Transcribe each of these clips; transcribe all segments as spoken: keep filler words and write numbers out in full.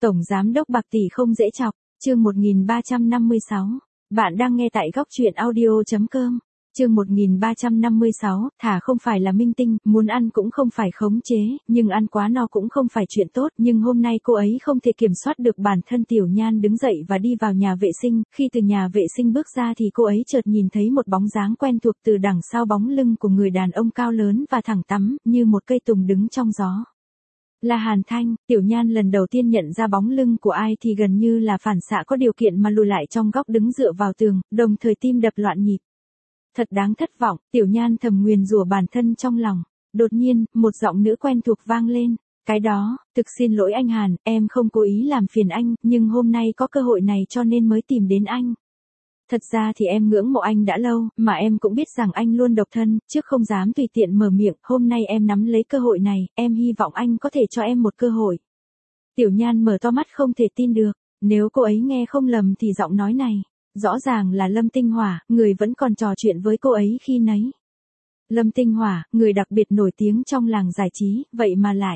Tổng giám đốc Bạc Tỷ không dễ chọc, chương một nghìn ba trăm năm mươi sáu. Bạn đang nghe tại góc truyện audio chấm com. Chương một nghìn ba trăm năm mươi sáu, thà không phải là minh tinh, muốn ăn cũng không phải khống chế, nhưng ăn quá no cũng không phải chuyện tốt, nhưng hôm nay cô ấy không thể kiểm soát được bản thân. Tiểu Nhan đứng dậy và đi vào nhà vệ sinh, khi từ nhà vệ sinh bước ra thì cô ấy chợt nhìn thấy một bóng dáng quen thuộc từ đằng sau bóng lưng của người đàn ông cao lớn và thẳng tắp, như một cây tùng đứng trong gió. Là Hàn Thanh. Tiểu Nhan lần đầu tiên nhận ra bóng lưng của ai thì gần như là phản xạ có điều kiện mà lùi lại trong góc đứng dựa vào tường, đồng thời tim đập loạn nhịp. Thật đáng thất vọng, Tiểu Nhan thầm nguyền rủa bản thân trong lòng. Đột nhiên, một giọng nữ quen thuộc vang lên. Cái đó, thực xin lỗi anh Hàn, em không cố ý làm phiền anh, nhưng hôm nay có cơ hội này cho nên mới tìm đến anh. Thật ra thì em ngưỡng mộ anh đã lâu, mà em cũng biết rằng anh luôn độc thân, trước không dám tùy tiện mở miệng, hôm nay em nắm lấy cơ hội này, em hy vọng anh có thể cho em một cơ hội. Tiểu Nhan mở to mắt không thể tin được, nếu cô ấy nghe không lầm thì giọng nói này, rõ ràng là Lâm Tinh Hỏa, người vẫn còn trò chuyện với cô ấy khi nấy. Lâm Tinh Hỏa, người đặc biệt nổi tiếng trong làng giải trí, vậy mà lại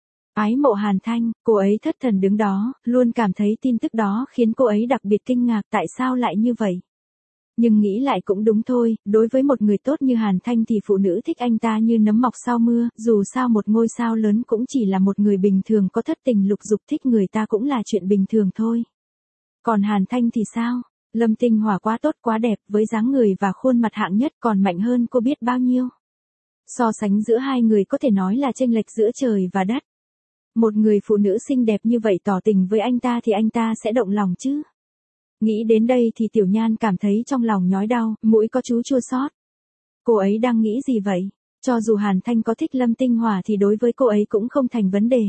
ái mộ Hàn Thanh. Cô ấy thất thần đứng đó, luôn cảm thấy tin tức đó khiến cô ấy đặc biệt kinh ngạc, tại sao lại như vậy. Nhưng nghĩ lại cũng đúng thôi, đối với một người tốt như Hàn Thanh thì phụ nữ thích anh ta như nấm mọc sau mưa, dù sao một ngôi sao lớn cũng chỉ là một người bình thường, có thất tình lục dục thích người ta cũng là chuyện bình thường thôi. Còn Hàn Thanh thì sao? Lâm Tinh Hỏa quá tốt quá đẹp, với dáng người và khuôn mặt hạng nhất, còn mạnh hơn cô biết bao nhiêu. So sánh giữa hai người có thể nói là chênh lệch giữa trời và đất. Một người phụ nữ xinh đẹp như vậy tỏ tình với anh ta thì anh ta sẽ động lòng chứ. Nghĩ đến đây thì Tiểu Nhan cảm thấy trong lòng nhói đau, mũi có chút chua xót. Cô ấy đang nghĩ gì vậy? Cho dù Hàn Thanh có thích Lâm Tinh Hỏa thì đối với cô ấy cũng không thành vấn đề.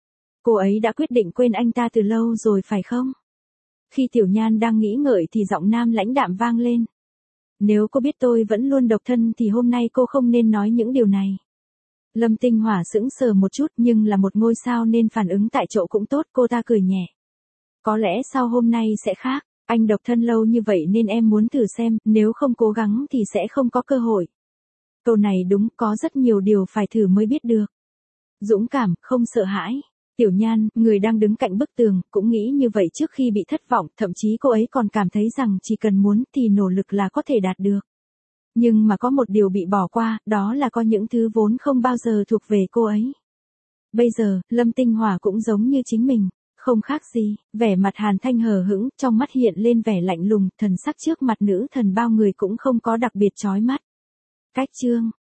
Cô ấy đã quyết định quên anh ta từ lâu rồi phải không? Khi Tiểu Nhan đang nghĩ ngợi thì giọng nam lãnh đạm vang lên. Nếu cô biết tôi vẫn luôn độc thân thì hôm nay cô không nên nói những điều này. Lâm Tinh Hỏa sững sờ một chút, nhưng là một ngôi sao nên phản ứng tại chỗ cũng tốt, cô ta cười nhẹ. Có lẽ sau hôm nay sẽ khác, anh độc thân lâu như vậy nên em muốn thử xem, nếu không cố gắng thì sẽ không có cơ hội. Câu này đúng, có rất nhiều điều phải thử mới biết được. Dũng cảm, không sợ hãi. Tiểu Nhan, người đang đứng cạnh bức tường, cũng nghĩ như vậy trước khi bị thất vọng, thậm chí cô ấy còn cảm thấy rằng chỉ cần muốn thì nỗ lực là có thể đạt được. Nhưng mà có một điều bị bỏ qua, đó là có những thứ vốn không bao giờ thuộc về cô ấy. Bây giờ, Lâm Tinh Hỏa cũng giống như chính mình, không khác gì, vẻ mặt Hàn Thanh hờ hững, trong mắt hiện lên vẻ lạnh lùng, thần sắc trước mặt nữ thần bao người cũng không có đặc biệt chói mắt. Cách chương,